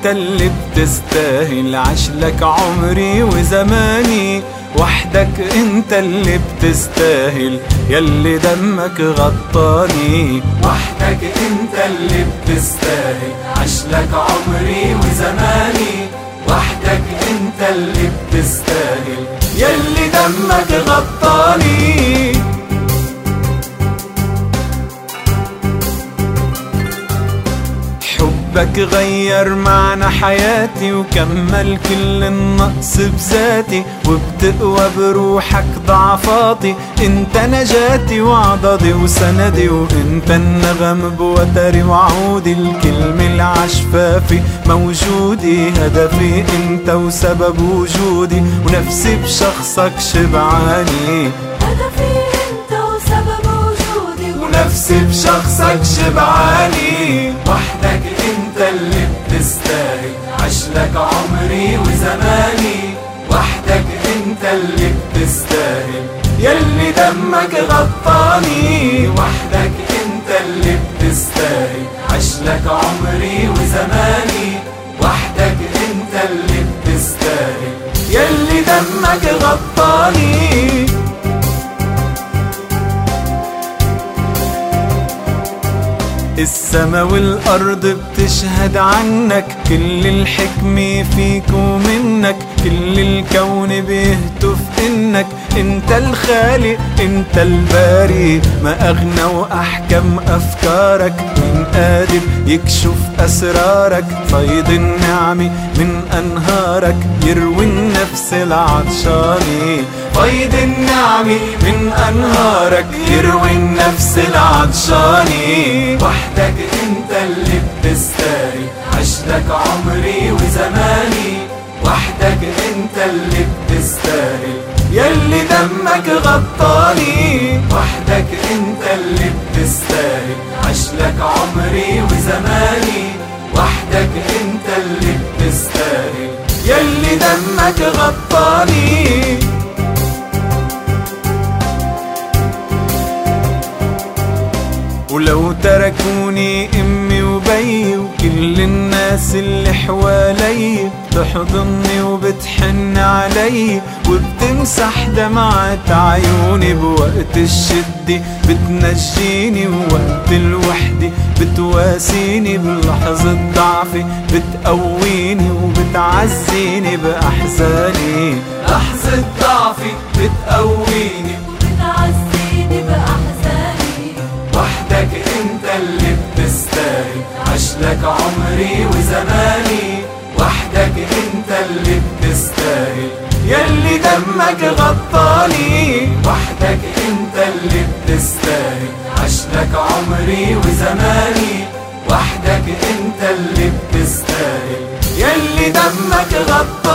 انت اللي بتستاهل، عشلك عمري وزماني وحدك انت اللي بتستاهل، يلي دمك غطاني. وحدك انت اللي بتستاهل، عشلك عمري وزماني وحدك انت اللي بتستاهل، يلي دمك غطاني. حبك غير معنى حياتي وكمل كل النقص بذاتي، وبتقوى بروحك ضعفاتي، انت نجاتي وعضدي وسندي، وانت النغم بوتري وعودي، الكلمة العشفافي موجودي، هدفي انت وسبب وجودي، ونفسي بشخصك شبعاني. هدفي انت وسبب وجودي، ونفسي بشخصك شبعاني. وحدك انت اللي بتستاهل، عشلك عمري وزماني وحدك انت اللي بتستاهل، يلي دمك غطاني. وحدك انت اللي بتستاهل، عشلك عمري وزماني وحدك انت اللي بتستاهل، يلي دمك غطاني. السما والأرض بتشهد عنك، كل الحكمة فيك ومنك، كل الكون بيهتف إنك انت الخالق انت الباري، ما أغنى وأحكم أفكارك، من قادر يكشف أسرارك، فيض النعمة من أنهارك، يروي النفس العطشاني. فيض النعمة من أنهارك، يروي النفس العطشاني. وحدك انت اللي بتستاهل، عشلك عمري وزماني وحدك انت اللي بتستاهل، يلي دمك غطاني. وحدك انت اللي بتستاهل، عشلك عمري وزماني وحدك انت اللي بتستاهل، يلي دمك غطاني. ولو تركوني امي وبي وكل الناس اللي حوالي، بتحضني وبتحن علي وبتمسح دمعة عيوني، بوقت الشدة بتنجيني ووقت الوحدة بتواسيني، بلحظة ضعفي بتقويني وبتعزيني بأحزاني. لحظة ضعفي بتقويني وبتعزيني بأحزاني. وحدك انت اللي بتستاهل، عشلك عمري وزماني وحدك انت اللي بتستاهل، يلي دمك غطاني. وحدك انت اللي بتستاهل، عشلك عمري وزماني وحدك انت اللي بتستاهل، يلي دمك غطاني.